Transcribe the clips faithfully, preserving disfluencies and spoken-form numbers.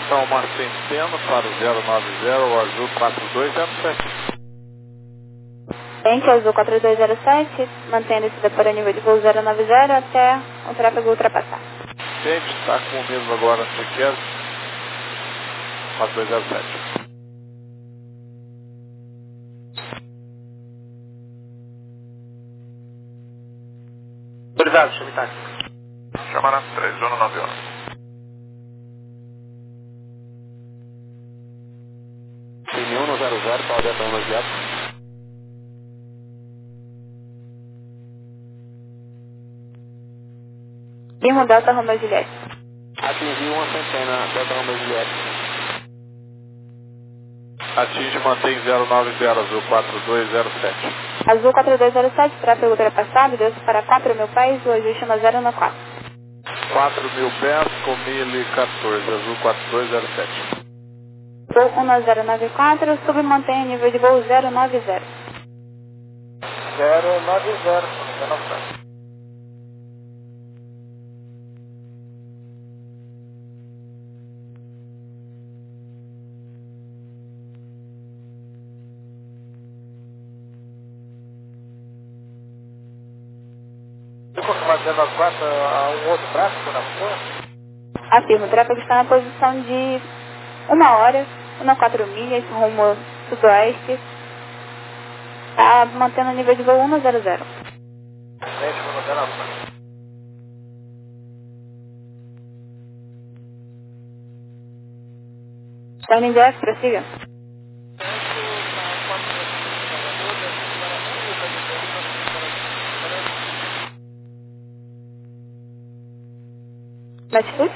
Atenção, Martim Peno para o zero nove zero, o azul quatro dois zero sete. Tente azul quatro dois zero sete, mantendo descida para nível de voo zero nove zero até o tráfego ultrapassar. Tente, está com o mesmo agora, se quer, quatro dois zero sete. Autorizado, chame táxi. Chamará três, zona nove horas. Cine um no zero zero, para o Delta Romeo Juliette. Lima Delta Romeo Juliette. Atingiu uma centena, Delta Romeo Juliette. Atinge, mantém zero nove zero, azul quatro dois zero sete. Azul quatro dois zero sete, tráfego ultrapassado, deu-se para quatro mil pés, o ajuste no zero no quatro. quatro mil pés com mil e quatorze, azul quatro dois zero sete. Voo um no zero nove quatro, sub mantém nível de voo zero nove zero. zero nove zero, zero nove zero. zero nove quatro a um outro tráfego na rua? Afirmo, o tráfego está na posição de uma hora, uma quatro milhas, rumo sudoeste. Está mantendo o nível de voo um no zero zero. Standing Jack, prossiga. Latitude?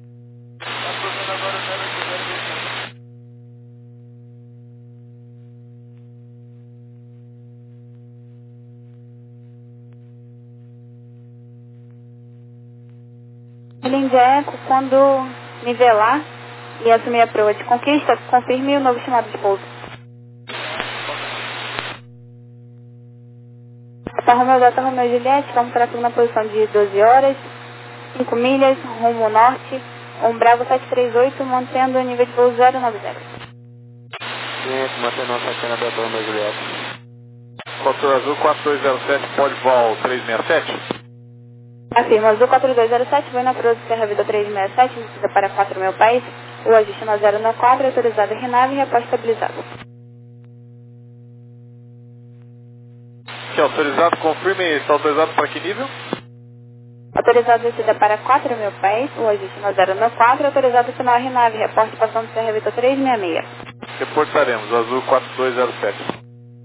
Standing Jack, quando nivelar e assumir a proa de conquista, confirme o novo chamado de pouso. Alfa Romeo Delta Romeo Juliette, vamos tráfego na posição de doze horas, cinco milhas, rumo norte, um Bravo sete três oito, mantendo o nível de voo zero nove zero. Sim, mantendo a centena Delta Romeo Juliette. Controle azul quatro dois zero sete, pode vol três seis sete. Afirma, azul quatro dois zero sete, vai na proa de Serra Vida três seis sete, descida para quatro mil pés, o ajuste no zero no quatro, autorizado em renave e reposta estabilizado. Que autorizado, confirme, está autorizado para que nível? Autorizado descida para quatro mil pés, o ajuste no zero no quatro, autorizado final renave, reporte passando Serra Vida três seis seis. Reportaremos, azul quatro dois zero sete.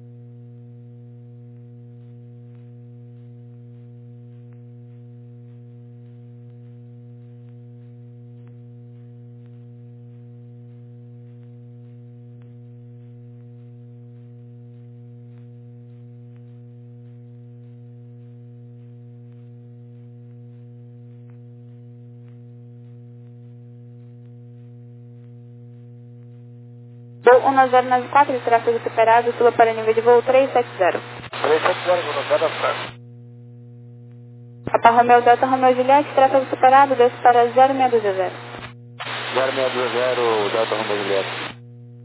Voo um no zero nove quatro, tráfego superado, suba para nível de voo três sete zero. três sete zero, zero zero atrás. Alfa Romeo Delta Romeo Juliette, tráfego superado, desce para zero seis dois zero. zero seis dois zero, Delta Romeo Juliette.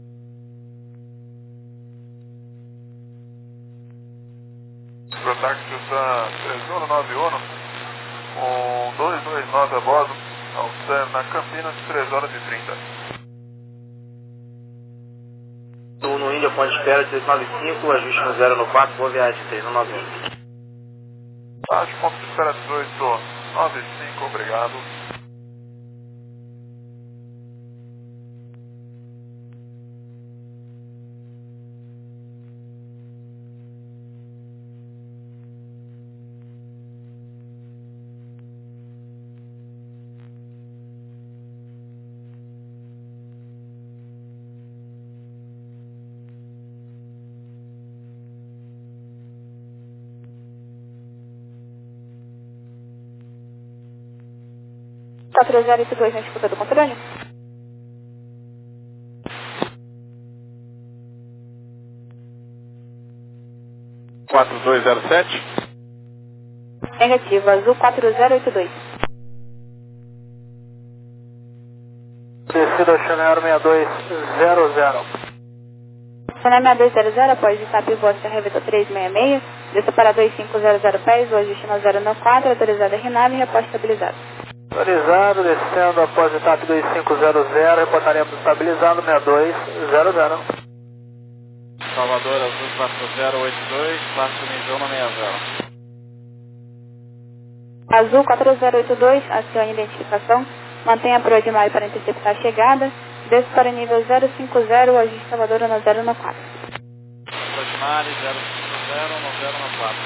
Protaxi está três zero nove um, com dois dois nove a bordo, na Campinas, três horas e trinta. No, no Índia, ponte espera três nove cinco, ajuste no zero no quatro, boa viagem, três um nove um. Baixo, ponto de espera dezoito nove cinco, obrigado. quatro zero oito dois na escuta do controle. quatro dois zero sete. Negativo, azul quatro zero oito dois. Descida Oceano seis dois zero zero. Oceano seis dois zero zero, após estar pivô Serra Vitor trezentos e sessenta e seis, desça para dois cinco zero zero pés, o ajuste no zero no quatro, autorizado a RNAV e reposta estabilizado. Autorizado, descendo após etapa dois cinco zero zero, reportaremos estabilizado seis dois zero zero. Salvador Azul quatro zero oito dois, passo nível um seis zero. Azul quatro zero oito dois, acione identificação, mantenha a proa de maio para interceptar a chegada, desça para o nível zero cinco zero, o ajuste Salvador no zero no quatro. Proximare zero cinco zero no zero no quatro,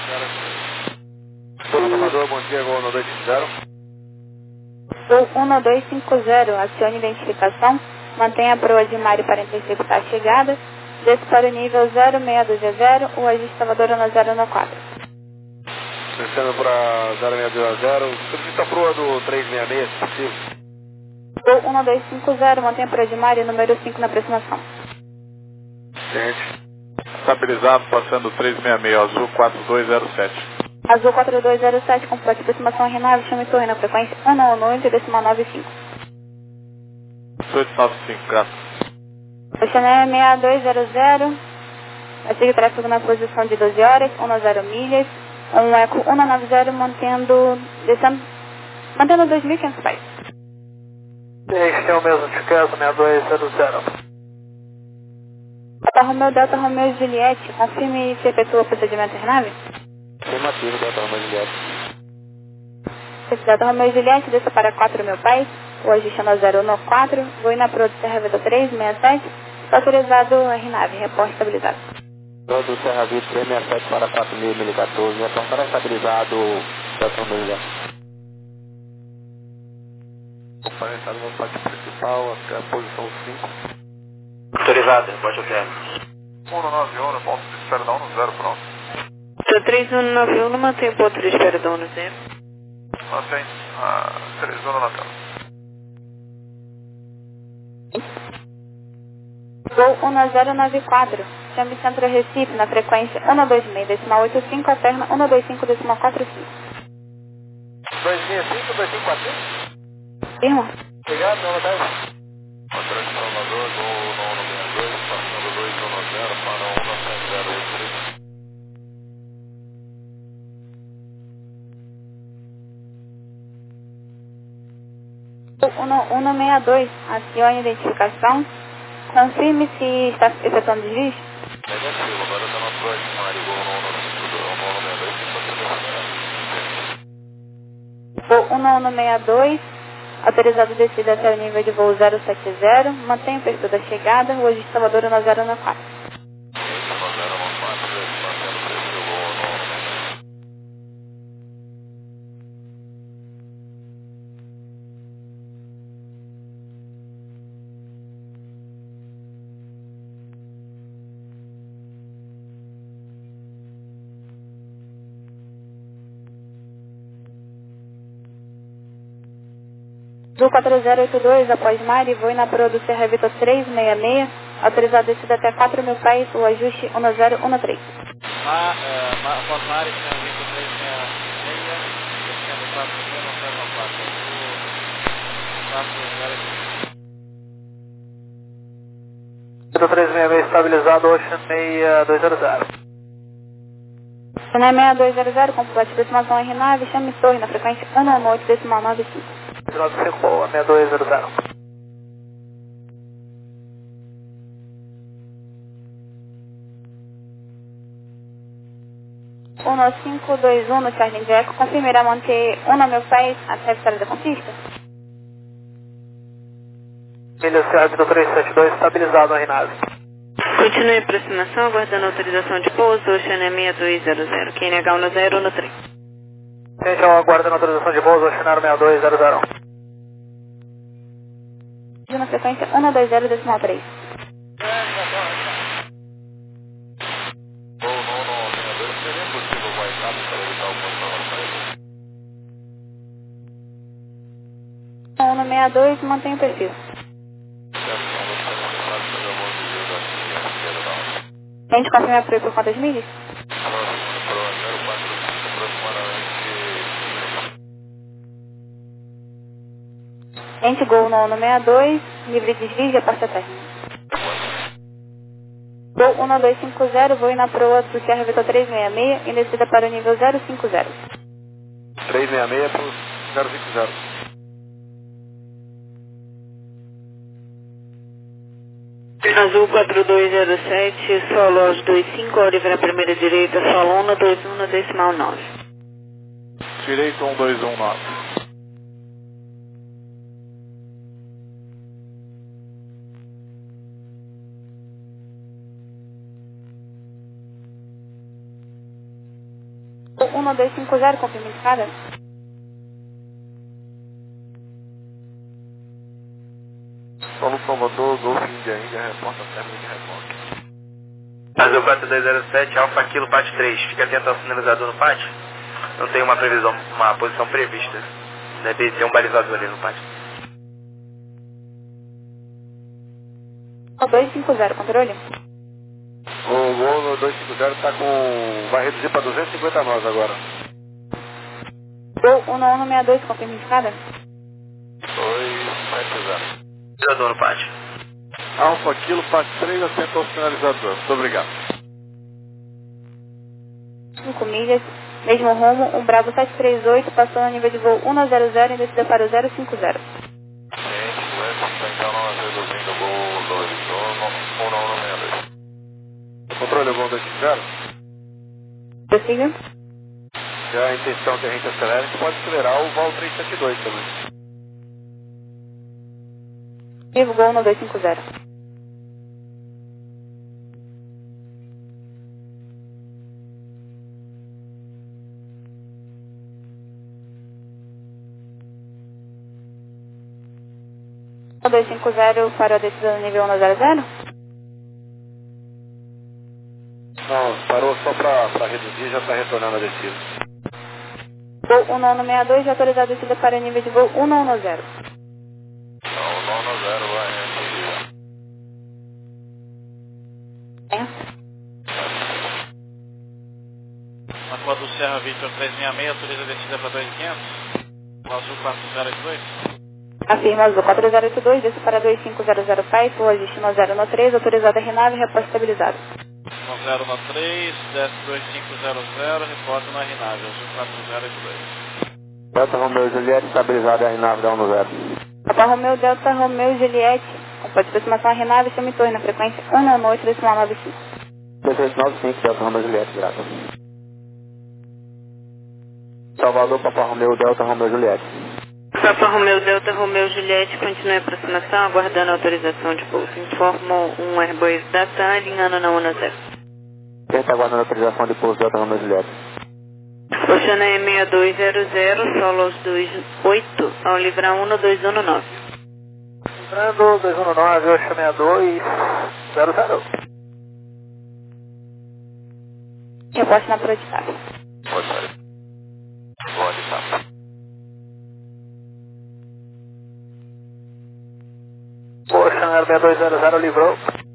Salvador, bom dia, gol no dois cinco zero. Gol um dois cinco zero, acione identificação, mantenha a proa de Mário para interceptar a chegada, desça para o nível zero seis dois zero, o ajuste Salvador no zero no quatro. Descendo para zero seis dois zero, solicita a proa do trezentos e sessenta e seis, se possível. Gol um dois cinco zero, mantenha a proa de Mário, número cinco na aproximação. Gente, estabilizado, passando trezentos e sessenta e seis, Azul quatro dois zero sete. Azul quatro dois zero sete, complete aproximação RNAV, chame torre na frequência um nove oito, decimal nove cinco. oito nove cinco, graças. Oceano seis dois zero zero, vai seguir tráfego na posição de doze horas, dez milhas, um eco um nove zero, mantendo, descendo, mantendo dois mil e quinhentos pés. Este é o mesmo de casa, seis dois zero zero. Delta Romeo, Delta Romeo Juliette, confirme se efetua o procedimento RNAV. Afirmativo, Delta Romeo Juliette. Delta Romeo Juliette, desça para quatro mil pés, o ajuste no zero no quatro, vou na proa do Serra Vitor trezentos e sessenta e sete, está autorizado RNAV, reporte estabilizado. Proa do Serra Vitor trezentos e sessenta e sete para quatro mil e quatorze, reportará estabilizado, Delta Romeo Juliette. Compartilhado no pátio principal até a posição cinco. Autorizado, reporte ok. um nove um, ponto de espera da um no zero, pronto. três um nove um, mantém o ponto de espera da um no zero. Mantém a três um na tela. Gol um zero nove quatro, chame Centro Recife na frequência um dois seis, decimal oito cinco, alterna um dois cinco, decimal quatro cinco. dois seis cinco, dois cinco quatro cinco? Irmão? Obrigado, boa tarde. Patrão de Salvador, gol no sessenta e dois, passando dois um zero para um sete zero oito três. um sessenta e dois, acione identificação, confirme se está efetuando desvio. Negativo, agora está na proa de Mário, gol no sessenta e dois, Voo um sessenta e dois, autorizado descida até o nível de voo zero sete zero, mantenha o perfil da chegada, o ajuste Salvador no zero no quatro. Azul quatro zero oito dois, após Mari, voe na proa do Serra Vitor trezentos e sessenta e seis, autorizado descida até quatro mil pés, o ajuste um zero um três. Ma, uh, ma, após Mari, Serra Vitor trezentos e sessenta e seis, descendo quatro mil no zero quatro. quatro zero Vitor trezentos e sessenta e seis estabilizado, Ocean seis dois zero zero. Oceano seis dois zero zero, complete aproximação RNAV, chame torre na frequência um nove oito, decimal nove cinco. seis dois zero zero. um cinco dois um no Charlie Jack, confirmará manter um mil pés até a vitória da conquista. Milha C A Vitor trezentos e setenta e dois estabilizado, RNAV. Continue a aproximação, aguardando autorização de pouso, Oceano seis dois zero zero, Q N H um zero um três. Gente, aguardando autorização de pouso, Oceano seis dois zero zero. Na frequência um dois zero, decimal três. um sessenta e dois, mantém o perfil. A gente confirma a proa por quantas milhas? Gente, Gol no ano sessenta e dois, livre desvio e porta térmica. Gol um nove dois cinco zero, vou ir na proa do Sierra Vitor trezentos e sessenta e seis, em descida para o nível zero cinco zero. trezentos e sessenta e seis para o zero cinco zero. Azul quatro dois zero sete, solo aos dois cinco, Oliveira primeira direita, solo um dois um, decimal nove. Direito um dois um nove. um nove dois cinco zero, confirma indicada. Solo Salvador, Golf Índia, Índia, reporta térmica, reporta. Azul quatro dois zero sete, Alfa Kilo, P A T três. Fica atento ao sinalizador no P A T. Não tem uma previsão, uma posição prevista. Deve ter um balizador ali no P A T. dois cinco zero, controle. O Gol no dois cinco zero está com... vai reduzir para duzentos e cinquenta nós agora. Gol um nove um seis dois, confirma indicada. dois sete zero. Sinalizador no P A T. Alfa Kilo, P A T três, atento ao sinalizador. Muito obrigado. cinco milhas, mesmo rumo, um Bravo sete três oito, passou no nível de voo um nove zero zero, em descida para o zero cinco zero. Gente, West, então nós reduzindo o Gol dois um nove um seis dois. Controle o Gol dois cinco zero. Prossiga. Se a intenção que a gente acelera, a gente pode acelerar o Vol três sete dois também. Vivo Gol no dois cinco zero. O dois cinco zero parou a descida no nível um zero zero? Não, parou só para reduzir e já está retornando a descida. Voo um nove seis dois, já autorizado a descida para o nível de voo um nove zero. Não, o nove zero vai É. Na rua do Serra Vitor trezentos e sessenta e seis, autoriza a descida para dois mil e quinhentos. O Azul quatro zero oito dois. Afirma Azul quatro zero oito dois, desce para dois cinco zero zero Python, o destino zero no três, autorizada a renave e reposta estabilizado. zero no três, desce dois cinco zero zero, reporta na renave, Azul quatro zero oito dois. Delta Romeo Juliette, estabilizada a renave da um zero. Papa Romeo Delta Romeo Juliette, com pode aproximação a renave, chama em torno na frequência um nove oito, decimal nove cinco. três nove cinco, Delta Romeo Juliette, graças. Salvador, Papa Romeo Delta Romeo Juliette. Papa Romeo Delta Romeo Juliette, continue a aproximação, aguardando a autorização de pouso. Informo um Airbus da T A M, alinhando na um zero. Quem está aguardando a autorização de pouso Delta Romeo Juliette? Oceana E seis dois zero zero, solo aos dois oito, ao livrar um dois um nove. Livrando dois um nove, Oceana dois zero zero. Reposta na proa de tapa. Pode sair. Pode estar. Oceana seis dois zero zero, livrou.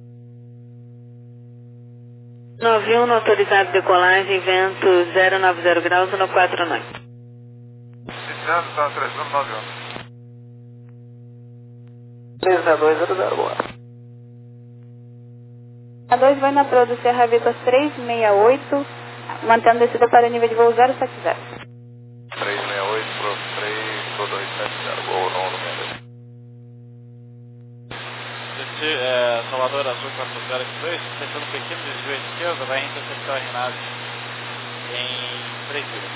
nove um, no autorizado decolagem, vento zero nove zero graus, no quatro nove. Cisneiro, está três nove nove um. três seis dois zero zero, boa. A dois vai na proa do Serra Vitor trezentos e sessenta e oito, mantendo descida para o nível de voo zero sete zero. três seis oito, pro três, pro dois sete zero, gol não, no meio. Desce, é, Salvador Azul quatro zero oito dois, tentando um pequeno desvio à esquerda, vai interceptar a renave em três milhas.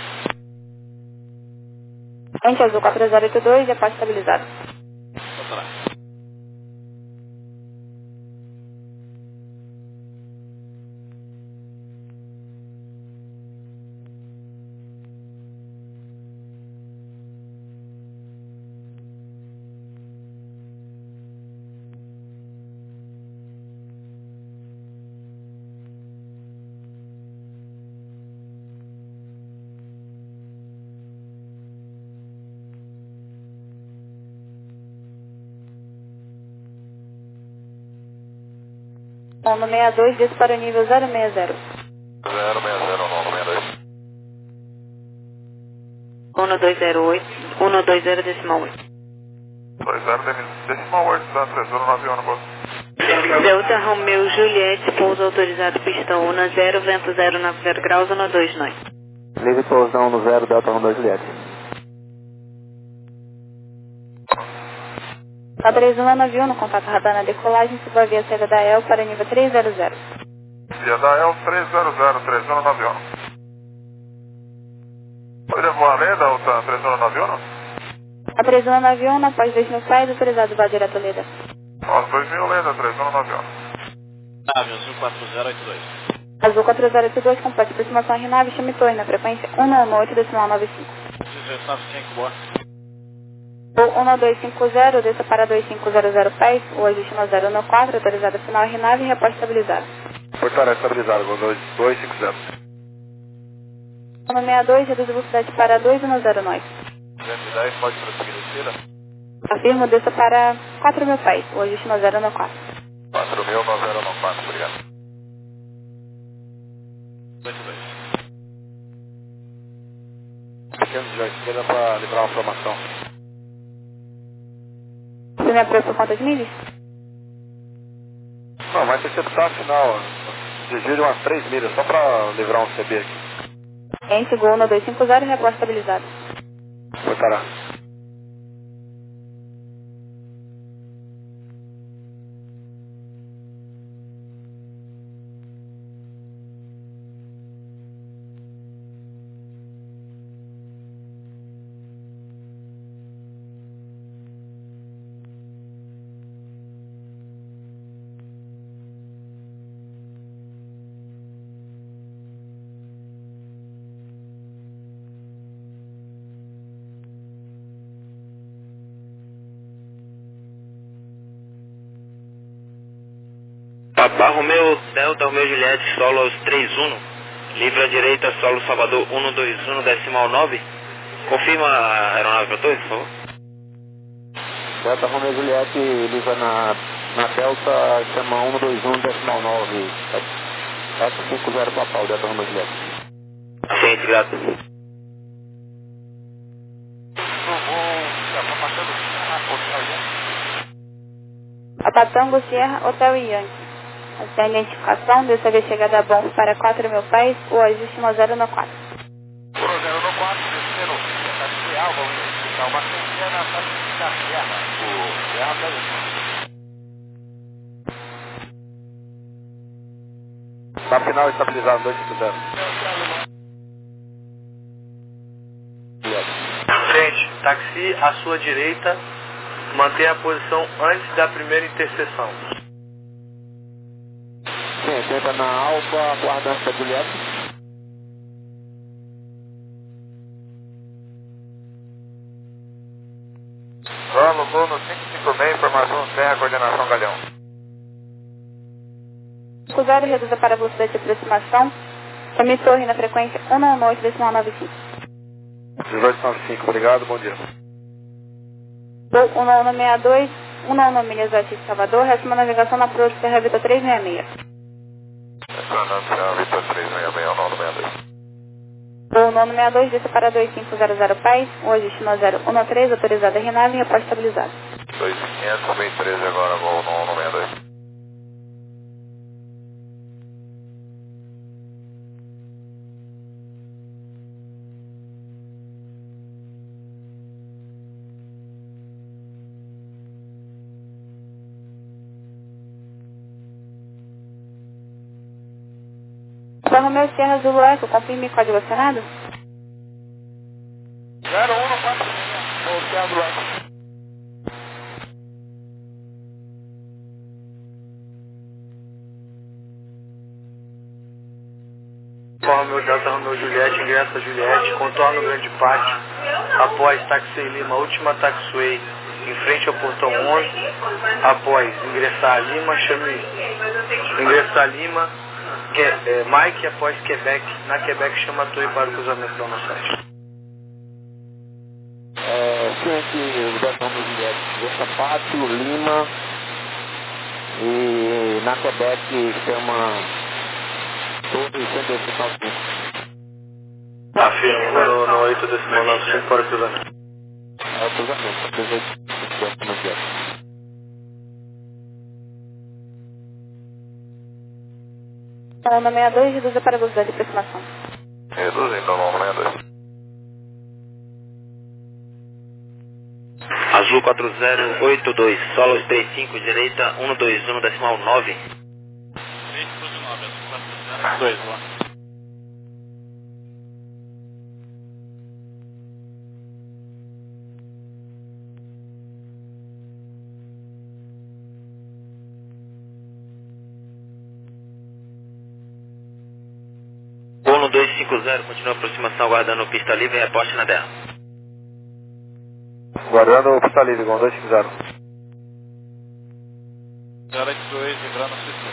Ante Azul quatro zero oito dois, reposta estabilizado. Outra. Um no sessenta e dois, desce para o nível zero seis zero. zero seis zero, não, no meio dois. um dois zero oito, um dois zero decimal oito. Pois zero, decimal oito da três zero nove um no bolso. Delta Romeu Juliette, pouso autorizado pistão um na zero, vento zero nove zero graus, um na dois nós. Livre pousão no zero, Delta Romeu Juliette. Tá três um nove um no contato radar na decolagem, suba via saída da E L para nível três zero zero. Via da E L três zero zero, três zero nove um. Pode voar além da outra três zero nove um? A três um nove um, na pós dois mil pés, autorizado vá direto a Leda. Ó, dois mil lenda, três zero nove um. Nave azul quatro zero oito dois. Azul quatro zero oito dois, completa aproximação Rinave, chame torre na frequência um nove oito, decimal nove cinco. dezoito nove cinco, boa. O um dois cinco zero, desça para dois cinco zero zero pés, o ajuste no zero um quatro, autorizado final Rinave e reposto estabilizado. Portaria estabilizado, dois cinco zero. um sessenta e dois, reduz a velocidade para dois um zero nós. duzentos e dez, pode prosseguir descida? Afirmo, desça para quatro mil pés, o ajuste no zero um quatro. quatro mil, nove zero nove quatro, obrigado. oito dois. Pequeno de esquerda para livrar uma formação. Você me apoia por conta de milhas? Não, vai interceptar final. Desvio de umas três milhas, só para livrar um C B aqui. Ente, Gol um dois cinco zero, reposto estabilizado. Portará. Papa Romeu Delta Romeu Juliette, solo aos três um, livre à direita, solo Salvador um dois um, decimal nove. Confirma a aeronave para todos, por favor. Delta Romeu Juliette, livre na, na Delta, chama um dois um, decimal nove. sete cinco zero Papal, Delta Romeu Juliette. Gente, grato. Apatango Sierra, Hotel Yankee. Essa é a identificação, dessa vez chegada a bom para quatro mil pés, o ajuste no zero um quatro. zero um quatro, descendo, táxi Alba, está uma centena, táxi da Serra. O Serra tá na final estabilizado, dois cinco zero. Frente, táxi à sua direita, mantenha a posição antes da primeira interseção. Sim, tenta na Alfa, aguardando a Juliette. Vamos, vou no cinco cinco seis, informação Serra, coordenação Galhão. cinco zero, reduza para a velocidade de aproximação, chame torre na frequência um oito, decimal nove cinco. dezoito nove cinco, obrigado, bom dia. Gol um nove seis dois, um nove milhas oeste de Salvador, resta uma navegação na proa de Serra Vita trezentos e sessenta e seis. Fernando Serra Vita três seis seis, um nove seis dois. Gol nove seis dois, desça para dois cinco zero zero pés, o ajuste no zero um três, autorizada Renave e reposto estabilizado. dois quinhentos, bem treze agora, voo no nove seis dois. Alfa Romeo Sierra Zulu Eco, confirme código acionado? zero um quatro seis, ou Serra do Eco. Romeu Delta Romeu Juliette, ingressa Juliette, contorno Grande Pátio, após Taxi Lima, última taxiway, em frente ao portão onze, após ingressar Lima, chame ingressar Lima, que, é, Mike, após Quebec, na Quebec chama a torre para o cruzamento da nossa site. É, ciente o Delta Romeu Juliette, Vesta Pátio, Lima, e na Quebec chama Torre cento e oitenta e cinco. Afirmo no, no oito decimal nove cinco para o cruzamento. É o cruzamento, dentro do jet. Onda sessenta e dois, reduza para a velocidade de aproximação. Reduzindo, Onda sessenta e dois. Azul quatro zero oito dois, Solos três cinco, direita um dois um, decimal nove. três cruze nove, Azul quatro zero dois, lá. Gol no dois cinco zero, continua a aproximação, aguardando pista livre e reposte na terra. Guardando o pista livre, Gol dois cinco zero. zero oito dois, vibrando no sistema.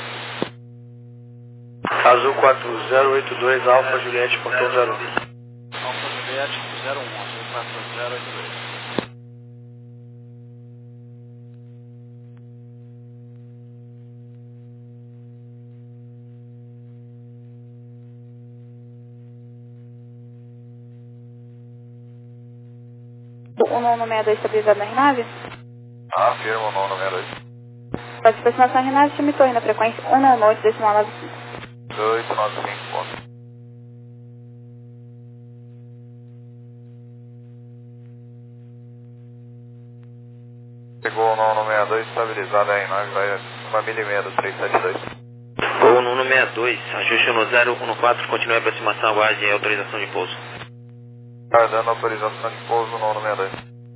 Azul quatro zero oito dois, Alfa Juliette, portão zero um. Alfa Juliette zero um, Azul quatro zero oito dois. O nono sessenta e dois estabilizado na Renave? Afirma o Onda sessenta e dois. Pode aproximação Renave, chame torre na frequência um nove oito, decimal nove cinco. oito nove cinco, ponto. Chegou o Onda sessenta e dois, estabilizado aí, nós vai uma milha e meia do três sete dois. Gol no sessenta e dois, ajuste no zero um quatro, continue a aproximação, aguarde autorização de pouso. Guardando autorização de pouso no Onda sessenta e dois.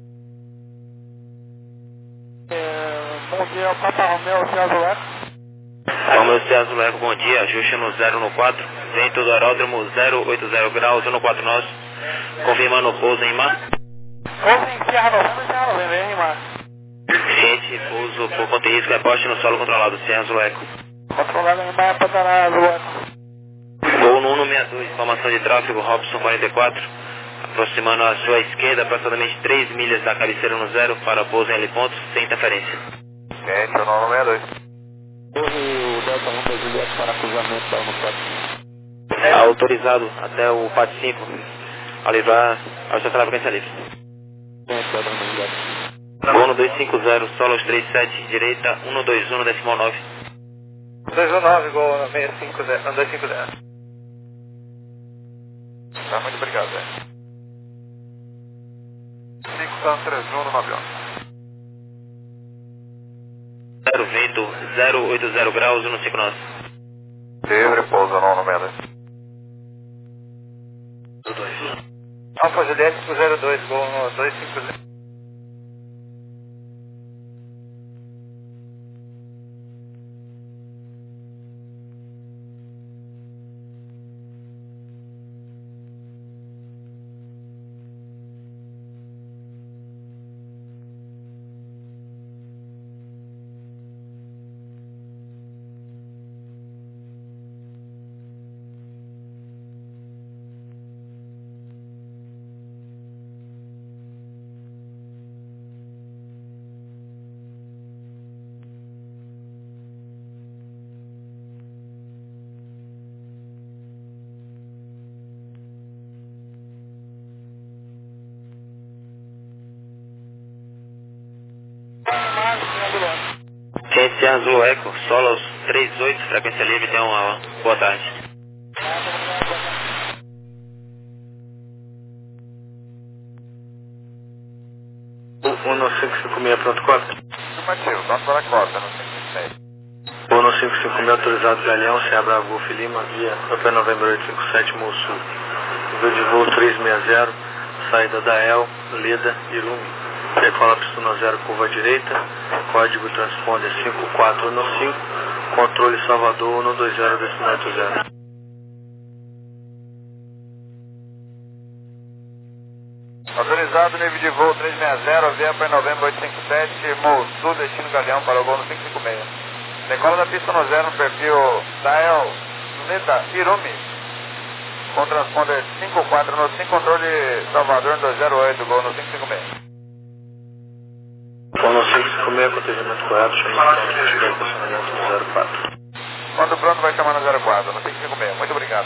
Bom dia, Papa Romeo, César Leco. Romeo César Leco, bom dia, ajuste no zero um quatro, vento do aeródromo zero oito zero graus, um quatro nós, confirmando o pouso em mar. Pouso em Serra Novembro, Serra Novembro, hein, Mar? Ciente, pouso por conta e risco, reposte no solo controlado, César Leco. Controlado em Mar, Pantanal, Azul Leco. Gol no sessenta e dois, informação de tráfego, Robson quarenta e quatro, aproximando à sua esquerda, aproximadamente três milhas da cabeceira no zero, para pouso em L pontos, sem interferência. Gente, o Onda sessenta e dois. Torre, o Delta um da Juliette para cruzamento da um quatro. Autorizado até o P A T cinco, a livrar a estação da frequência livre. Delta um da Juliette. Gol no dois cinco zero, Solos três sete, direita um dois um, decimal nove. dois um nove, Gol no seis cinco zero, dois cinco zero. Tá, muito obrigado, velho. cinco San três um no avião. zero vento, zero oito zero graus, um cinco nós. Livre, pouso no Onda sessenta e dois. Alfa Juliette zero dois, Gol no dois cinco zero. Ciente Azul Eco, Solos três oito, frequência livre, tenha uma boa tarde. um cinco cinco seis, pronto, quatro. Afirmativo, pronto para a cota, no cinco cinco seis. um cinco cinco seis, autorizado Galeão, Serra Bravo, Golf Lima, via Papa Novembro oito cinco sete, Sul. Nível de voo três seis zero, saída da El, Leda, Irume. Decola pistona zero, curva direita, código transponder cinco quatro um cinco, controle Salvador um dois zero, decimal oito zero. Autorizado, nível de voo três seis zero, via para Novembro oito cinco sete, Sul, destino Galeão para o Gol no cinco cinco seis. Decola da pista no zero no perfil Dial, Leda, Irume, com transponder cinco quatro um cinco, controle Salvador dois zero oito, Gol no cinco cinco seis. um cinco cinco seis, acontecimento correto, chamando o estacionamento no zero quatro. Quando pronto vai chamar no zero quatro, no cinco cinco seis. Muito obrigado.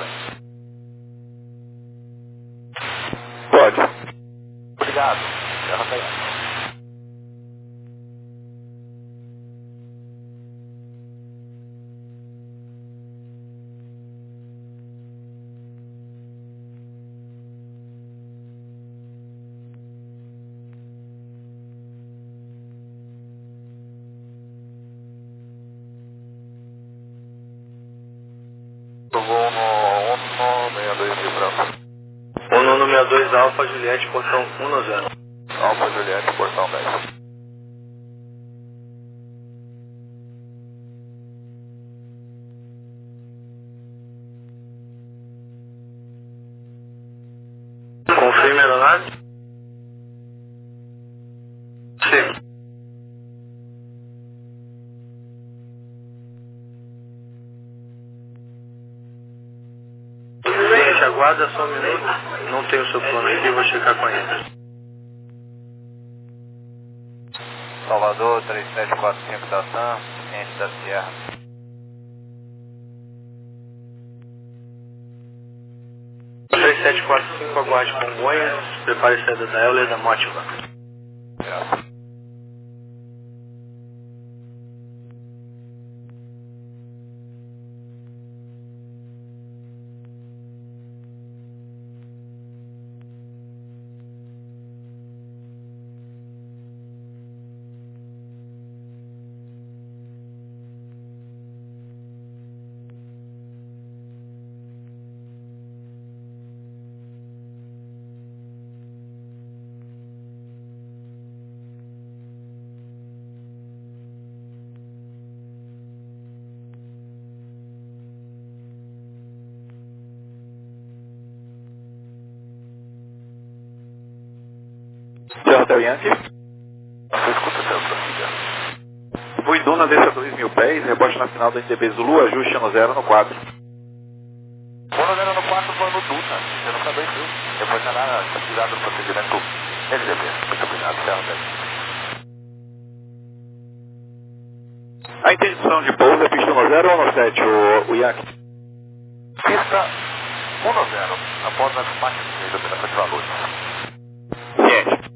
Pode. Obrigado. dois Alfa Juliette, portão um zero. Alfa Juliette, portão dez. Confirme a aeronave. Sim. Gente, aguarda só um minuto. Não tenho o seu plano aqui, vou checar com ele. Salvador, três sete quatro cinco da TAM, ciente da Sierra. três sete quatro cinco, aguarde Congonhas, prepare a saída da Euler da Mótiva. Yeah. Hotel Yankee. Você escuta seu prossiga. Buiduna desce a dois mil pés, rebote na final do N D B Zulu, ajuste no zero no quatro. Quando zero no quatro foi no Duna, você não sabe isso. Depois está na atividade do procedimento N D B. Muito obrigado, Serra dez. A interdição de pouso é pista no zero ou no sete, o, o Yankee? Pista um zero, após a despacho da operação de valores. Ciente.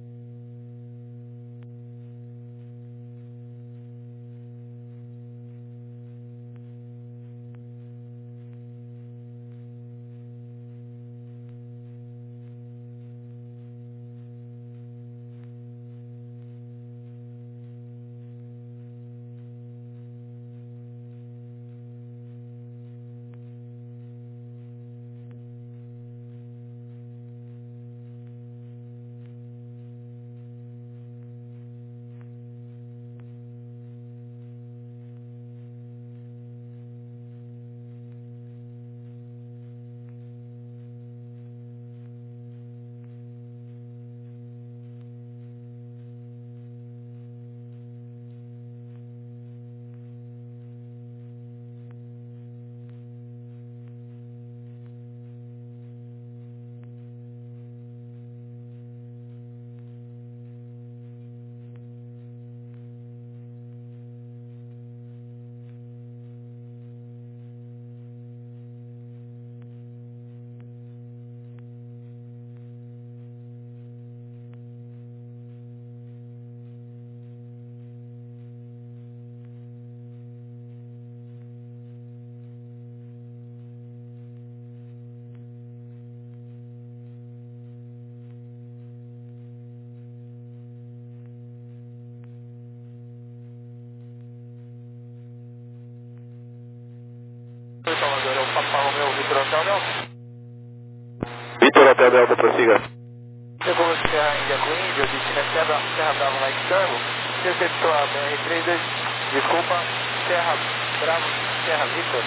Salvador, é o Papa Romeu, Vitor Hotel Delta. Vitor Hotel Delta, prossiga. Chegou de Serra Índia com Índia, destino é Serra, Serra Bravo Mike Tango. Receptor a B R trinta e dois, desculpa, Serra Bravo, Serra Vitor.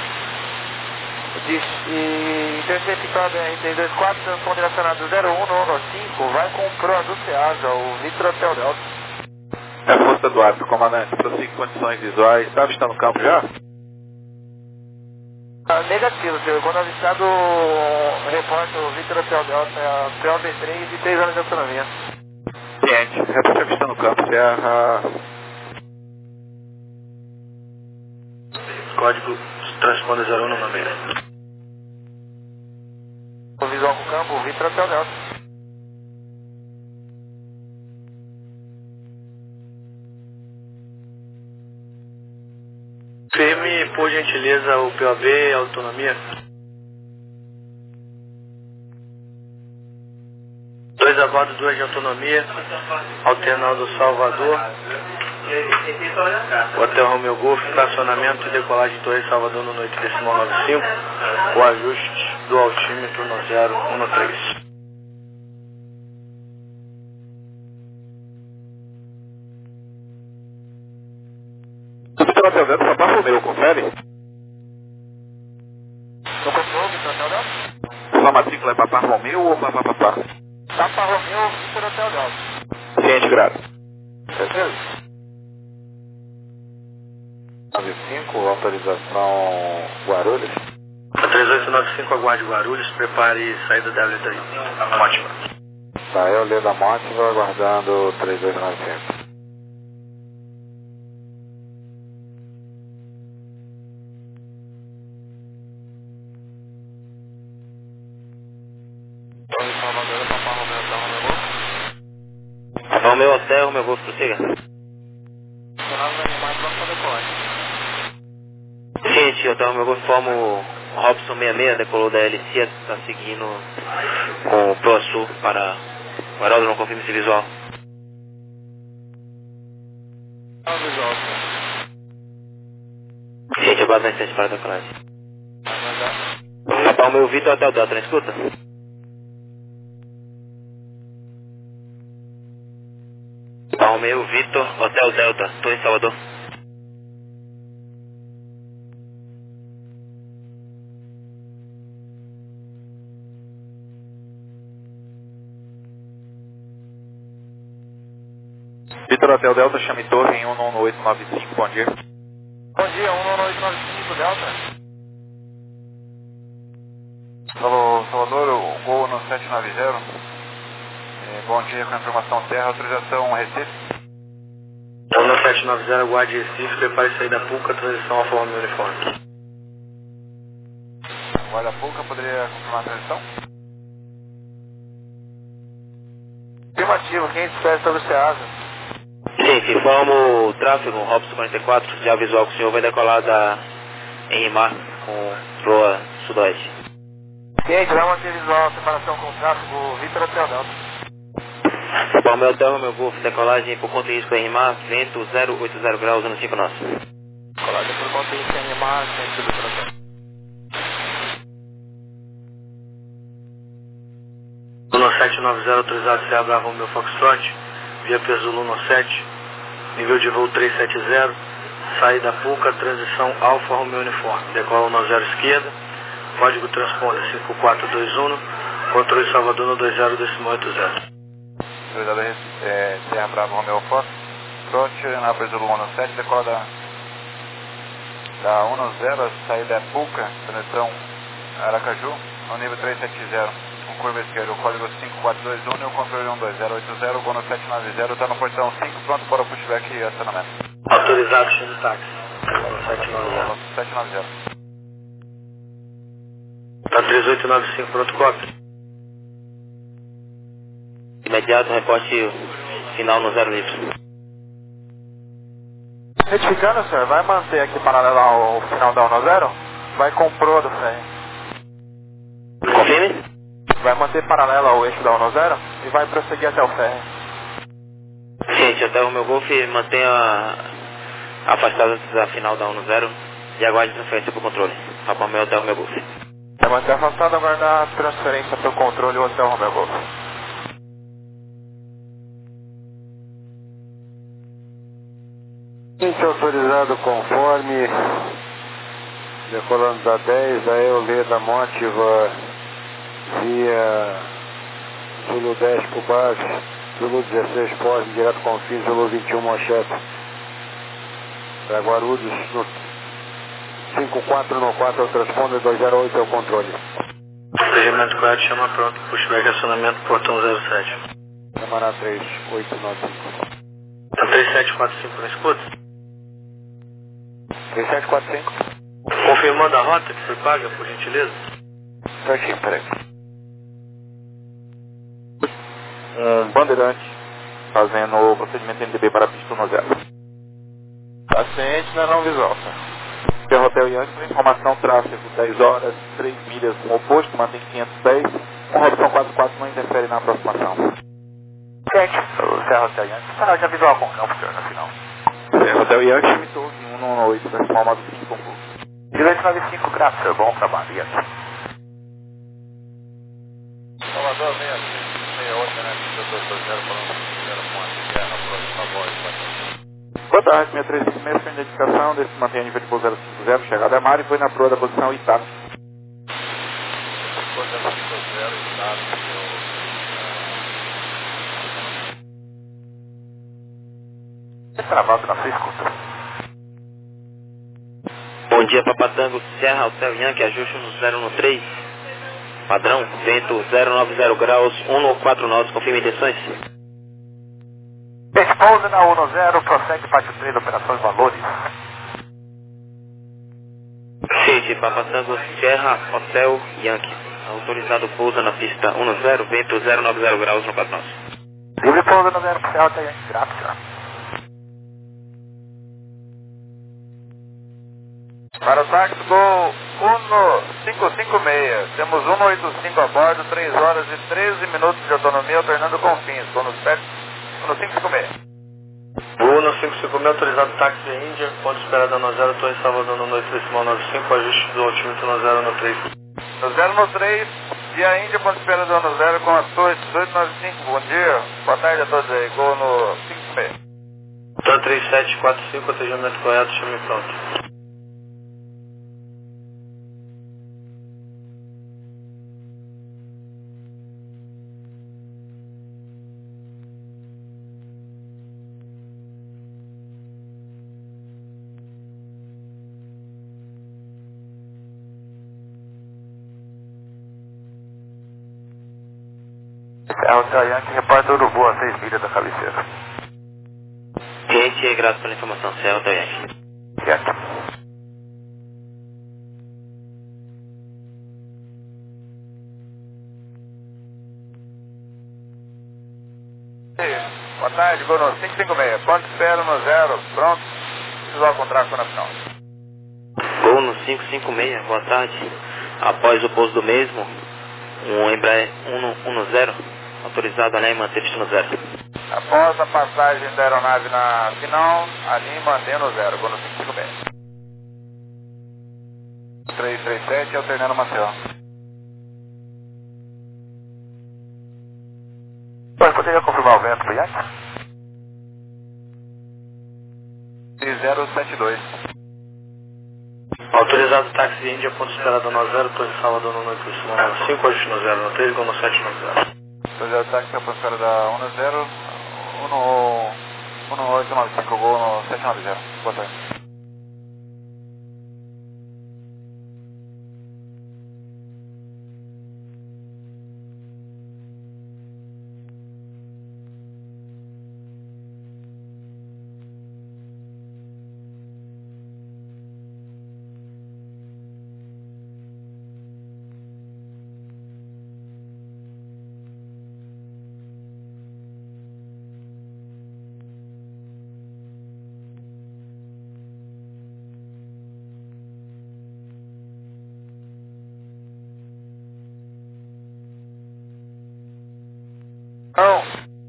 E interceptor a B R três dois quatro, transponder direcionado zero um no cinco, vai com o Pro do Ceasa, o Vitor Hotel Delta. É a força do árbitro, comandante, prossiga condições visuais, está avistando o campo já? Ah, negativo, senhor. Quando avistado, reporta o Vitor Hotel Delta, P O B três e três anos de autonomia. Ciente, reporte avistando o campo, Serra. Código transponder zero um no meio. O visual com o campo, o Vitor Hotel Delta. Firme, por gentileza, o P O B, autonomia. Dois a bordo, duas de autonomia. Alternando Salvador. Hotel Romeu Golf, estacionamento e decolagem em Torre Salvador no noite decimal noventa e cinco. O ajuste do altímetro no zero um três. Vitor Hotel Delta, Papa Romeu, confere. Não confirmou, Vitor Hotel Delta? Sua matrícula é Papa Romeu ou Papa Papá? Papa Romeu, Vitor Hotel Delta. Ciente, grato. Certeza? nove cinco, autorização Guarulhos. A três oito nove cinco, aguarde Guarulhos, prepare saída W três. Ótimo. Tá, eu leio da Mótiva, aguardando três oito nove cinco. Romeu Hotel, Romeu Golf, prossiga. Gente, Hotel Romeu Golf, forma o Robson sessenta e seis, decolou da L C, está seguindo com o Pro Sul para o aeródromo, confirme esse visual. Gente, aguarda um instante para a decolagem. Hotel Romeu Vitor, Hotel Delta, não escuta? Romeu Vitor, Hotel Delta, estou em Salvador. Vitor Hotel Delta, chame torre em um nove oito nove cinco, bom dia. Bom dia, um nove oito nove cinco, Delta. Alô, Salvador, o Gol no sete nove zero. É, bom dia, com a informação terra, autorização Recife. Gol sete nove zero, aguarde Recife, prepare saída Puca, transição ao forma uniforme. Guarda Puca, poderia confirmar a transição? Afirmativo, quem espera sobre o Ceasa? Gente, informa o tráfego, Robson quarenta e quatro, já visual que o senhor vai decolar da Enrimar com proa sudoeste. Gente, vai manter visual, separação com o tráfego, Vitor Hotel Delta. Bom, meu hotel, meu Golf, decolagem por conta de risco Enrimar, vento zero oito zero graus, ano cinco nosso. Decolagem por conta de risco Enrimar, centro do Hotel. Luna sete nove zero, autorizado C A Bravo Romeu Foxtrot, via peso Luna sete, nível de voo trezentos e setenta, saída Puca, transição Alfa Romeu Uniforme, decola um zero esquerda, código transponder cinco quatro dois um, controle Salvador no dois zero decimal oito zero. Autorizado é, Serra Bravo Romeu Fox, trote na peso Luna sete, decola da, da um zero, saída é Puca, transição Aracaju, no nível trezentos e setenta. Curva esquerda, o código cinco quatro dois um e o controle um dois zero oito zero, o Gono sete nove zero está no portão cinco, pronto para o pushback e acionamento. Autorizado, chame táxi. sete nove zero. sete nove zero. Tá três oito nove cinco, pronto, cópia. Imediato, reporte final no zero livre. Retificando, senhor, vai manter aqui paralelo ao final da um zero? Vai com proa do freio. Confirme? Vai manter paralelo ao eixo da um zero e vai prosseguir até o ferro. Gente, até o meu Golf mantenha afastado da final da um zero e aguarde transferência para o controle. Papa Romeu até o meu Golf. Vai manter afastado, aguardar a transferência para o controle ou até o Romeu Golf. Gente autorizado conforme, decolando da dez, da Eolê da Mótiva, via Zulu dez por base, Zulu dezesseis pós, direto com fim, Zulu vinte e um manchete. Para Guarulhos, no cinco quatro no quatro, é o transponder, dois zero oito é o controle. Regimento quatro, chama pronto, pushback acionamento, portão zero sete. Camará três oito nove cinco. Tá três sete quatro cinco na escuta? três sete quatro cinco. Confirmando a rota que foi paga, por gentileza? Certinho, peraí. Um bandeirante fazendo o procedimento N D B para a pista no zero. Paciente na não visual, senhor. Hotel Yankee, informação tráfego dez horas, três milhas no oposto, mantém quinhentos pés. Um Robson quatro quatro não interfere na aproximação. Gente, o Serra Hotel Yankee, ah, já visual com o campo, senhor, no final. Serra Hotel Yankee, imitou em um nove oito, decimal nove cinco, concurso. dezoito nove cinco, graças, senhor, bom trabalho, Yankee. Salvador, meia meia oito, né? dois dois zero, falando zero com a guerra, por favor, Boa tarde, seis três cinco seis, sua identificação, desse mantém a nível de voo zero cinco zero, chegada a mar e foi na proa da posição Itá. É travado na sua escuta. Bom dia, Papatango, Serra, Hotel Yankee, ajuste no zero um três. Padrão, vento zero nove zero graus, um quatro nós, confirma intenções. Expose na um zero, prossegue parte três, operações valores. Shade, Papatango, Serra, Hotel Yankee. Autorizado pousa na pista um zero, vento zero nove zero graus, um quatro nós. Livre pousa no zero, Serra, Hotel Yankee, graças. Para o táxi, Gol um cinco cinco seis, temos um oito cinco a bordo, três horas e treze minutos de autonomia, alternando com fins, Gol no cinco cinco seis. Gol no cinco cinco seis, autorizado táxi Índia, ponto esperado no zero, Torre Salvador no noite decimal nove cinco, ajuste do altímetro no zero no três. No zero no três, dia Índia, ponto esperado no zero, com a Torre dezoito nove cinco, bom dia, boa tarde a todos aí, Gol no cinco cinco seis. Então três sete quatro cinco, atendimento correto, chame pronto. É o Hotel Yankee, repórter Urubu, a seis milhas da cabeceira. Cliente, grato pela informação, Serra, Hotel Yankee. Certo. Boa tarde, Gol no cinco cinco seis, ponto espera no zero, pronto, visual com tráfego na final. Gol no cinco cinco seis, boa tarde. Após o pouso do mesmo, um Embraer um zero, autorizado a manter pista no zero. Após a passagem da aeronave na final, ali mantendo o zero, Gol no cinco cinco seis. três três sete, alternando Maceió. Oi, poderia confirmar o vento pro Yankee? zero sete dois. Autorizado táxi Índia, ponto esperado no zero, Torre Salvador no noite decimal nove cinco, ajuste no zero no três, Gol no sete nove zero. Autorizado táxi, ponto esperado da um zero, um oito nove cinco, Gol no sete nove zero. Boa tarde. Não.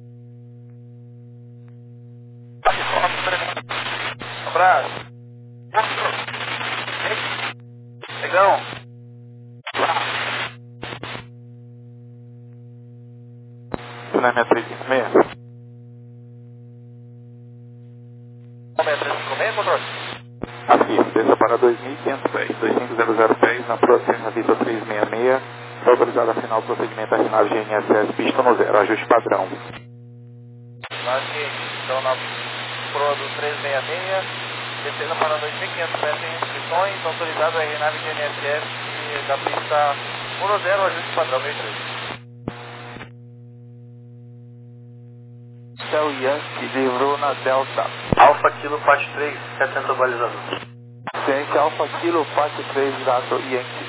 Um abraço. Negão. Isso não é minha três cinco seis? Não é três cinco seis, controle? Aqui, desça para dois mil e quinhentos pés, dois cinco zero zero pés, na próxima vista três seis seis. Está autorizado a final o procedimento da aeronave G N S S, pista no zero, ajuste padrão. Nós estamos na proa do três seis seis, descendo para dois mil e quinhentos metros em inscrições, autorizado a aeronave G N S S e da pista um zero, ajuste padrão meio três. Hotel Yankee livrou na Delta. Alfa Kilo Pat três, setenta balizador. Ciente Alfa Kilo Pat três, gato Yankee.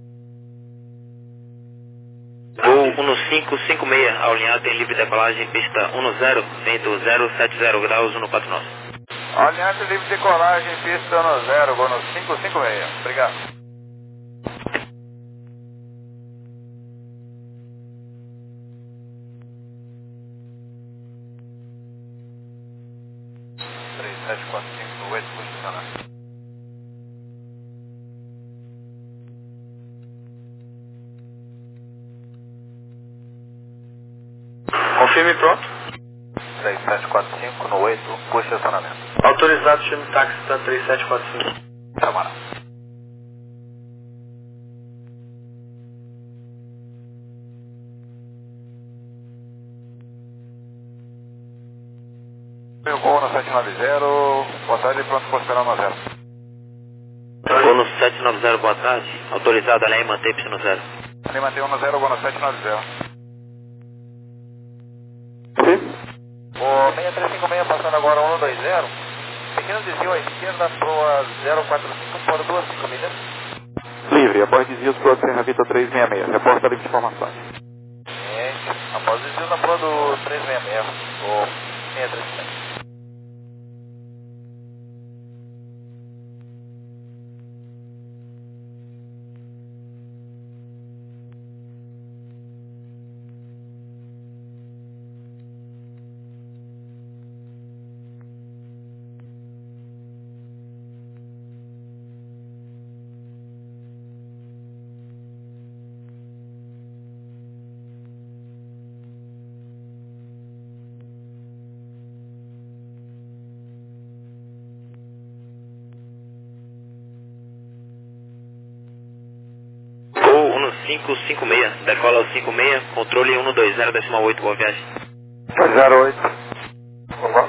Gol um cinco cinco seis, alinhado em livre decolagem, pista um zero, vento zero sete zero graus, um quatro nós. Alinhado em livre decolagem, pista um zero, Gol no cinco cinco seis. Obrigado. três sete quatro cinco oito, posicionar. Confirme pronto. três sete quatro cinco no oito, posicionamento. Autorizado Autorizado, chame táxi, tá três sete quatro cinco. Samara. Meu gol no sete nove zero, boa tarde, pronto para esperar no zero. Gol no sete nove zero, boa tarde. Autorizado, além manter Y zero. Ali mantém um no zero, gol no sete nove zero. Sim. O seis três cinco seis passando agora um dois zero. Pequeno desvio à esquerda, proa zero quatro cinco por duas cinco milhas. Livre, após desvios pro Serra Vitor trezentos e sessenta e seis. Reporta livre de informações. É, após desvio na proa do trezentos e sessenta e seis, o seis três cinco. cinco cinco seis, decola o cinco seis, controle um dois zero, decimal oito, boa viagem. zero oito. Olá.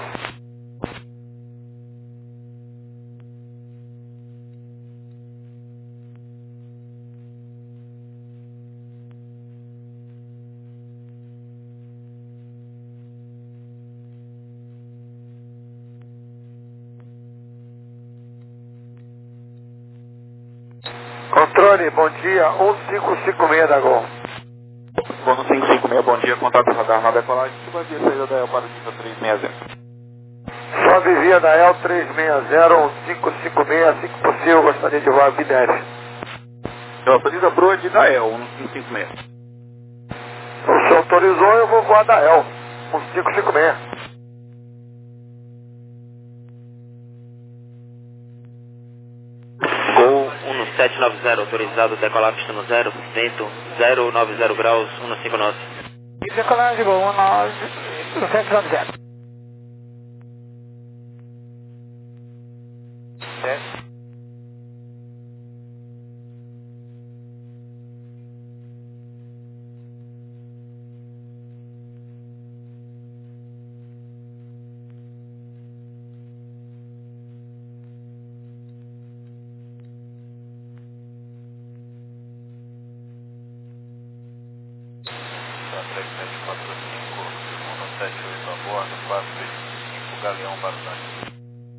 Controle, bom dia, um cinco cinco seis da Gol. Gol no cinco cinco seis, bom dia, contato radar na decolagem, suba via saída da El para o nível três seis zero. Sobe via da El trezentos e sessenta, um cinco cinco seis, assim que possível, gostaria de voar B dez. Eu autorizo a proa de da El, um cinco cinco seis. O senhor autorizou, eu vou voar da El, um cinco cinco seis. Gol um sete nove zero, autorizado, decolar pista no zero, vento zero nove zero graus, um cinco nove. Decolagem, gol um sete nove zero. Sete. três sete quatro cinco, um sete oito a bordo, quatro três cinco, Galeão Barzani.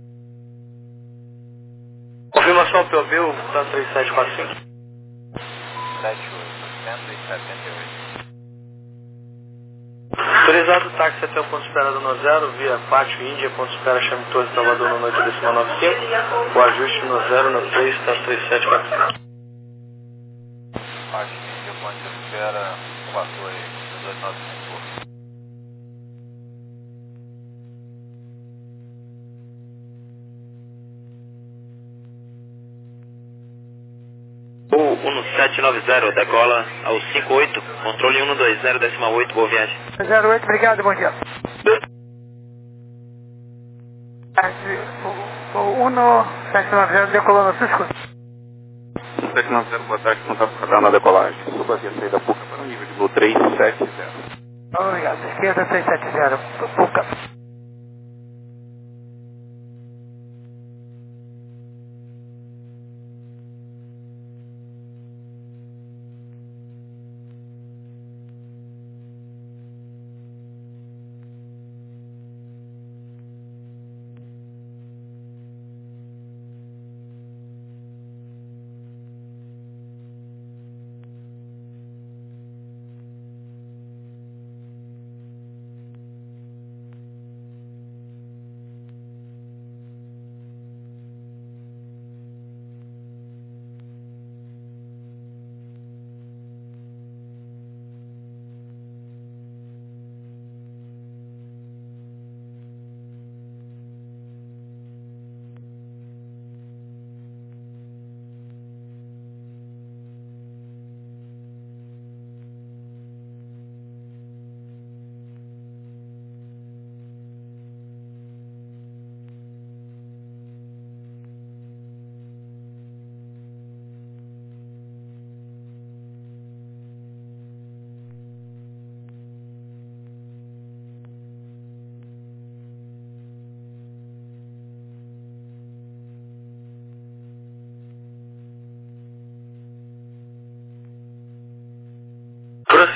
Confirmação P O B, tá três sete quatro cinco. sete oito, cento e setenta e oito. Autorizado táxi até o ponto esperado no zero, via Pátio Índia, ponto espera Chame Torre, Salvador no noite decimal nove cinco. O ajuste no zero, no três, tá três sete quatro cinco. Parte Índia, ponto de espera, quatro aí, dezoito nove cinco. Gol um sete nove zero, decola ao cinco oito, controle um dois zero, decimal oito, boa viagem. zero oito, obrigado, bom dia. O um sete nove zero decolou no Cisco. um sete nove zero, boa tarde, contato radar na decolagem. Suba via saída Puca para o nível de voo três sete zero. Obrigado, esquerda três sete zero, Puca.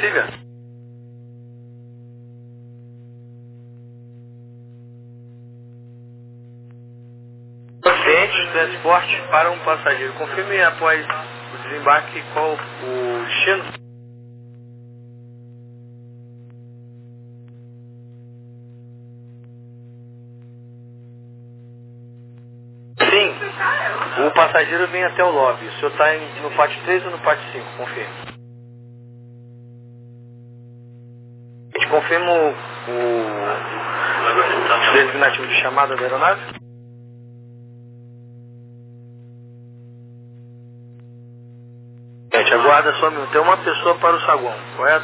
Prossiga. Cliente de transporte para um passageiro. Confirme após o desembarque qual o destino. Sim, o passageiro vem até o lobby. O senhor está no pátio três ou no pátio cinco? Confirme. A gente confirma o, o designativo de chamada da aeronave? Gente, aguarda só um minuto. Tem uma pessoa para o saguão, correto?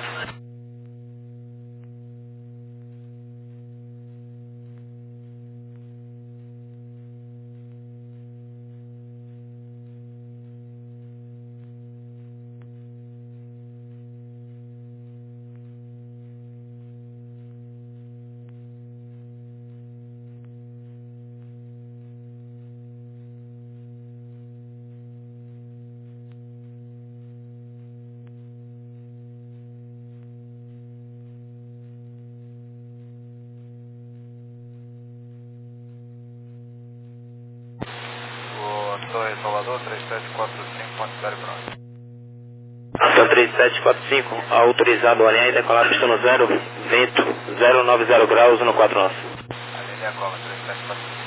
Torre Salvador, três sete quatro cinco, ponto zero próximo. Então três sete quatro cinco, autorizado a alinhar e decolar pista no zero, vento zero nove zero graus no quatro nove. Alinha a coma, três sete quatro cinco.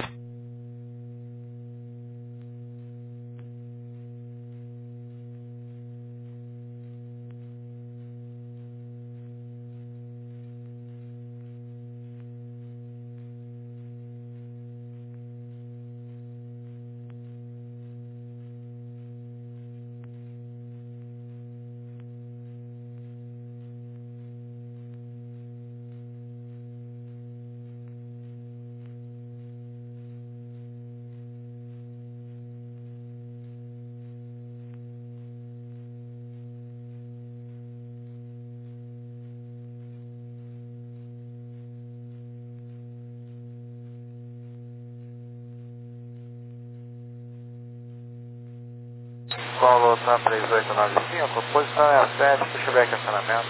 Paulo tá três oito nove cinco, posição é a sete, deixa eu ver aqui acionamento.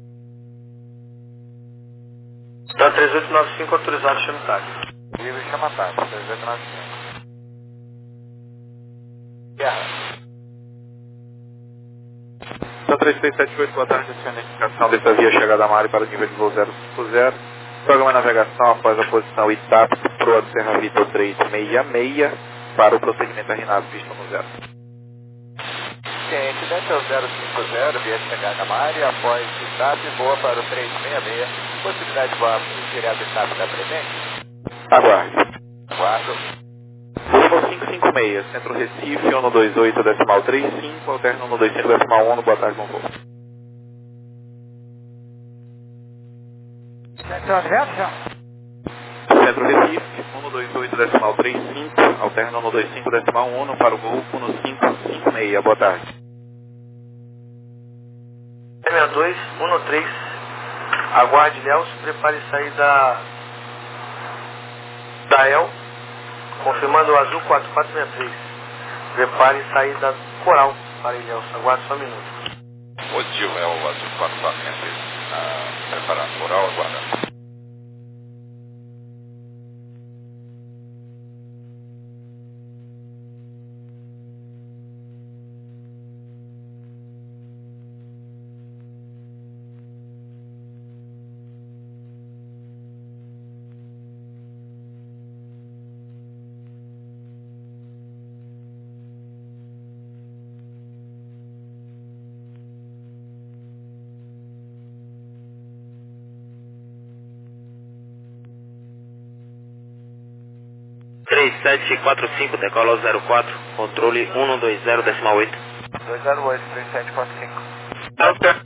Tá três oito nove cinco autorizado, chama táxi. Livre chama táxi, três oito nove cinco. Guerra. Então três seis sete oito, boa tarde, acione a indicação dessa via chegada a Mari para o nível de voo zero cinco zero. Programa de navegação após a posição I T A P Pro Serra Vitor três seis seis para o procedimento R nove pista no zero. Cliente, desce ao zero cinco zero, via chegada a Mari, após I T A P, voa para o três seis seis, possibilidade de voar direto I T A P da presente? Aguarde. Aguardo. Voo cinco cinco seis, Centro Recife, um dois oito, decimal três cinco, alterno um dois cinco, decimal um, boa tarde, bom voo. Centro Recife, um dois oito, decimal três cinco, alterno um dois cinco, decimal um, para o voo um cinco cinco seis, boa tarde. sessenta e dois, um três, aguarde Nelson, prepare sair da, da E L, confirmando o azul quatro quatro seis três, prepare sair da Coral para Nelson, aguarde só um minuto. Positivo, é o azul quatro quatro seis três, ah, preparando Coral, aguardando. três sete quatro cinco, decola zero quatro, controle um dois zero, decimal oito. dois zero oito, três sete quatro cinco. Delta.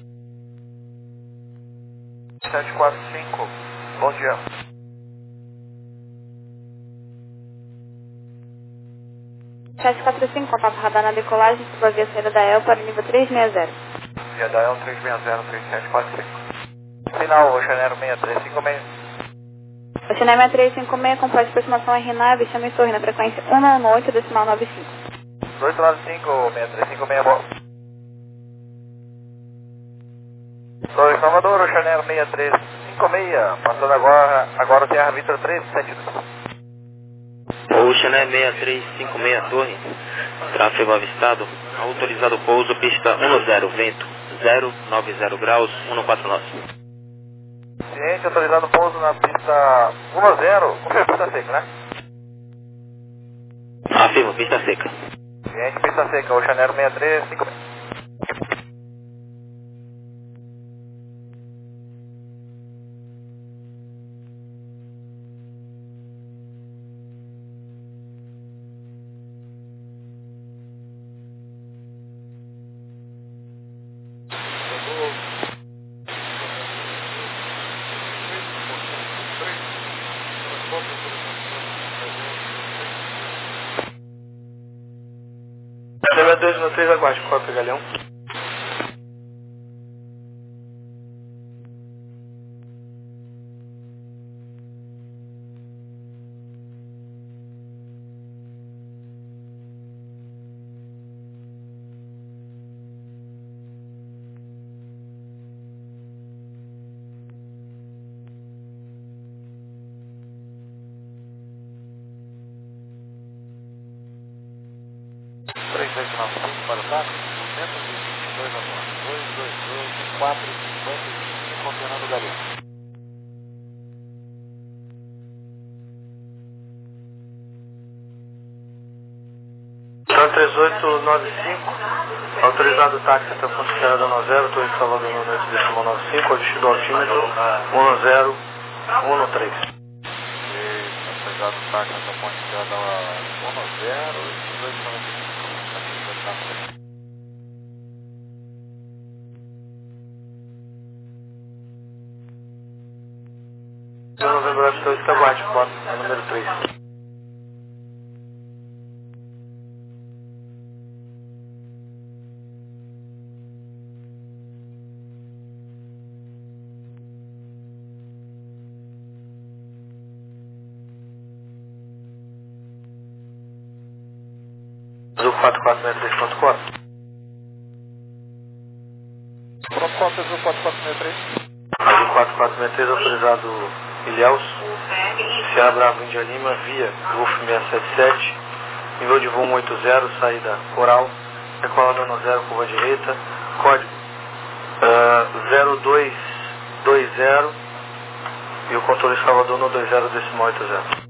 sete quatro cinco, bom dia. sete quatro cinco, contato radar na decolagem, suba a via saída da E L para o nível três seis zero. Via da E L três seis zero, três sete quatro cinco. Final, Oceanero seis três cinco seis. Oceanero seis três cinco seis, complete aproximação R nove, chama e torre na frequência um oito, decimal nove cinco. dois nove cinco, seis três cinco seis, boa. Sou em Salvador, Chanel seis três cinco seis, passando agora, agora tem a Vitor três sete dois. O Chanel seis três cinco seis Torre, tráfego avistado, autorizado pouso, pista um zero, vento zero nove zero graus, um quatro nove. Ciente, autorizado pouso na pista um zero, confirma, pista seca, né? Afirma, pista seca. Ciente, pista seca, o Chanel seis três cinco seis. dois um três, aguarde, cópia, Galeão. três sete nove cinco para o táxi, duzentos e vinte e dois agora, dois dois dois, quatro cinquenta e cinco, condenando o Galeão. Então três oito nove cinco, autorizado o táxi até a ponte Serra da zero, estou em Salvador no noite decimal nove cinco, destino do altímetro um zero um três. Autorizado o táxi até a ponte Serra da um zero, dezoito noventa e cinco. Novembro F dois, aguarde, foto, é número três. Azul quatro quatro seis três, ponto quatro. Pronto, cópia, Azul quatro quatro seis três. Azul quatro quatro seis três, autorizado Ilhéus, Sierra Bravo Índia Lima, via Golf seiscentos e setenta e sete, nível de voo um oito zero, saída Coral, Ecola Dona Zero, curva direita, código uh, zero dois dois zero e o controle Salvador no dois zero decimal oito zero.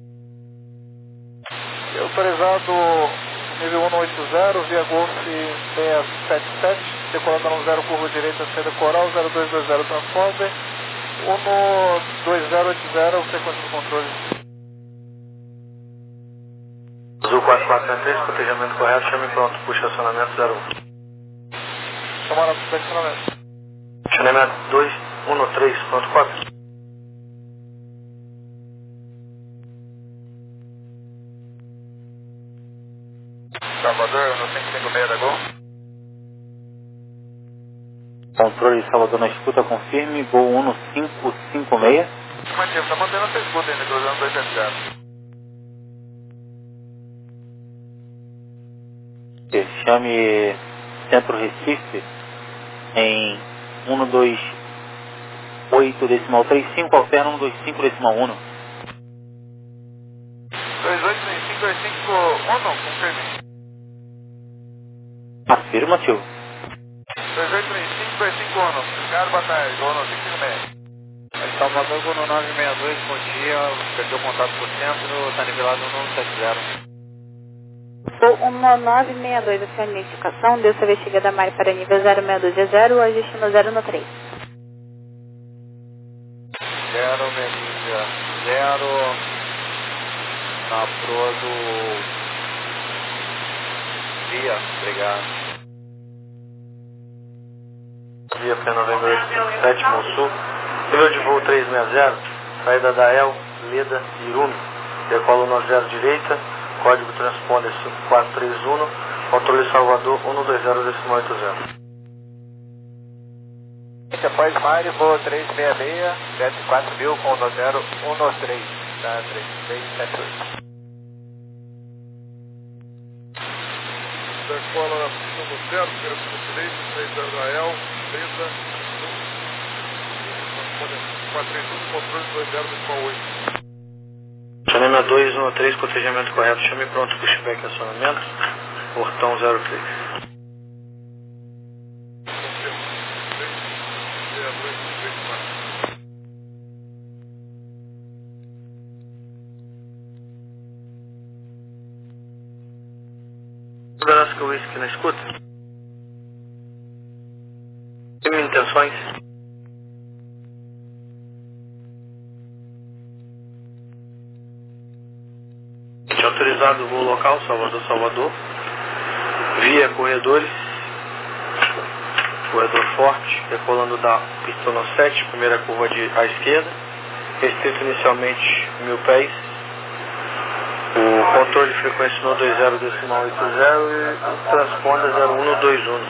Autorizado nível um oito zero, via Golf seiscentos e setenta e sete, decolando no zero, curva direita, saída Coral, zero dois dois zero Transformer, um dois zero oito zero, frequência do controle. Azul quatro quatro seis três, cotejamento correto, chame pronto, puxa acionamento zero um. Chamada do acionamento. Acionamento dois um três, ponto quatro. Salvador, no cinco cinco seis da Gol. Controle Salvador na escuta, confirme, Gol um cinco cinco seis. Mativo, está mantendo essa escuta ainda, cruzando dois sete zero. Chame Centro Recife em um dois oito decimal trinta e cinco, alterna um dois cinco decimal um. dois oito três cinco dois cinco um, confirme. Afirmativo. dois oito três cinco dois cinco um, obrigado, boa tarde, Gol no cinco cinco seis. Salvador, Gol no nove seis dois, bom dia, perdeu contato com o centro, está nivelado no um sete zero. Sou um nove seis dois, a sua identificação, deu sua vestiga da Mari para nível zero seis dois zero, hoje destino zero no três. zero, Melícia, zero, na proa do Via, obrigado. Via P novembro sétimo Sul, nível de voo trezentos e sessenta, saída da El, Leda e Irume, decola um zero direita, código transponder cinco quatro três um, controle Salvador um dois zero decimal oito zero. Após Mari, voo trezentos e sessenta e seis, sete quatro mil com um zero um três, tá? três seis sete oito. Da escola São Lucero, direção direita, três zero Rael, Leda, quatro três um, controle dois zero decimal oito. Chame dois um três, cotejamento correto. Chame pronto, pushback acionamento. Portão zero três. Nebraska Whisky na escuta. Tem intenções? Autorizado o voo local, Salvador, Salvador. Via corredores. Corredor forte, decolando da pista no sete, primeira curva de, à esquerda. Restrito inicialmente mil pés. O controle de frequência no dois zero decimal oito zero e o transponda zero um dois um.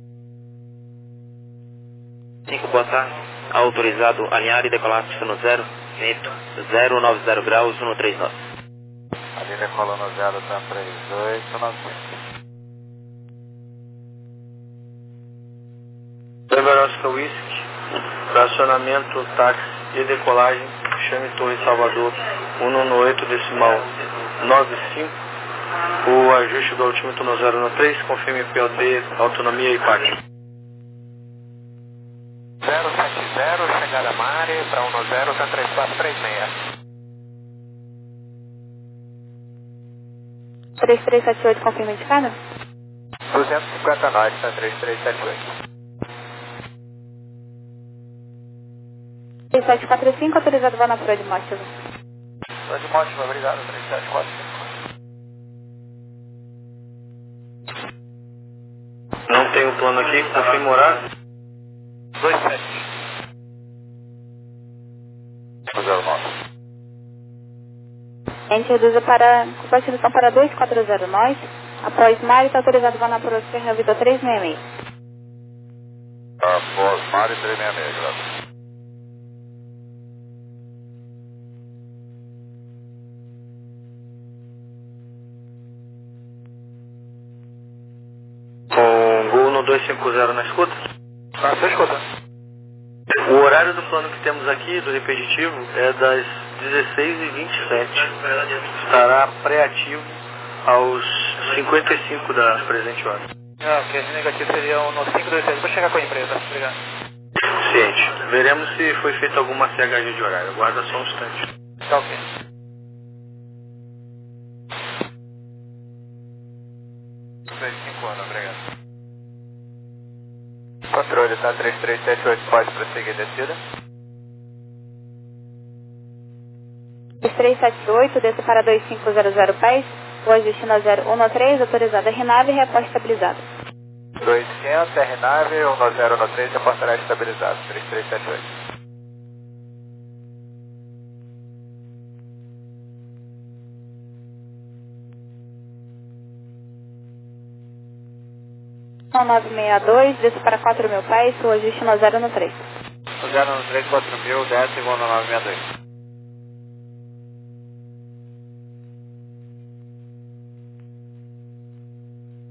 cinco, boa tarde. Autorizado alinhar e decolar pista no zero, vento zero nove zero graus, um três nove. Ali decola no zero, tá três oito nove cinco. Nebraska Whisky, fracionamento, táxi e decolagem. Chame Torre Salvador um um oito decimal nove cinco. O ajuste do altímetro no zero um três, confirme P O T, autonomia e pátio. zero sete zero, chegada Mare para um zero, tá três quatro três seis. três três sete oito, confirma indicado? duzentos e cinquenta nós, tá três três sete oito. três sete quatro cinco, autorizado voo na Proa de Mótiva. Proa de Mótiva, obrigado, três sete quatro cinco. Não tem o plano aqui, confirma o horário. dois sete. zero nove. A gente reduza para, compartilhação para dois quatro zero nós. Após Mari, está autorizado voo na Proa Serra Vida três seis seis. Após Mari três seis seis, graças. Com Gol no dois cinco zero na escuta? Ah, você escuta. O horário do plano que temos aqui, do repetitivo, é das dezesseis e vinte e sete. Estará pré-ativo aos cinquenta e cinco da presente hora. Ah, ok, esse negativo seria no cinco dois sete. Vou chegar com a empresa, obrigado. Ciente. Veremos se foi feita alguma C H G de horário. Aguarda só um instante. Tá ok. cinco anos, obrigado. Controle, tá três três sete oito, pode prosseguir descida. três três sete oito, desça para dois cinco zero zero pés. O ajuste no zero um três, autorizada R nave e reposta estabilizado. dois quinhentos, R nave, um zero um três, reportará estabilizado, três três sete oito. São nove seis dois, desça para quatro mil pés. O ajuste no zero um três. zero um três, quatro mil, desce, voo no nove seis dois.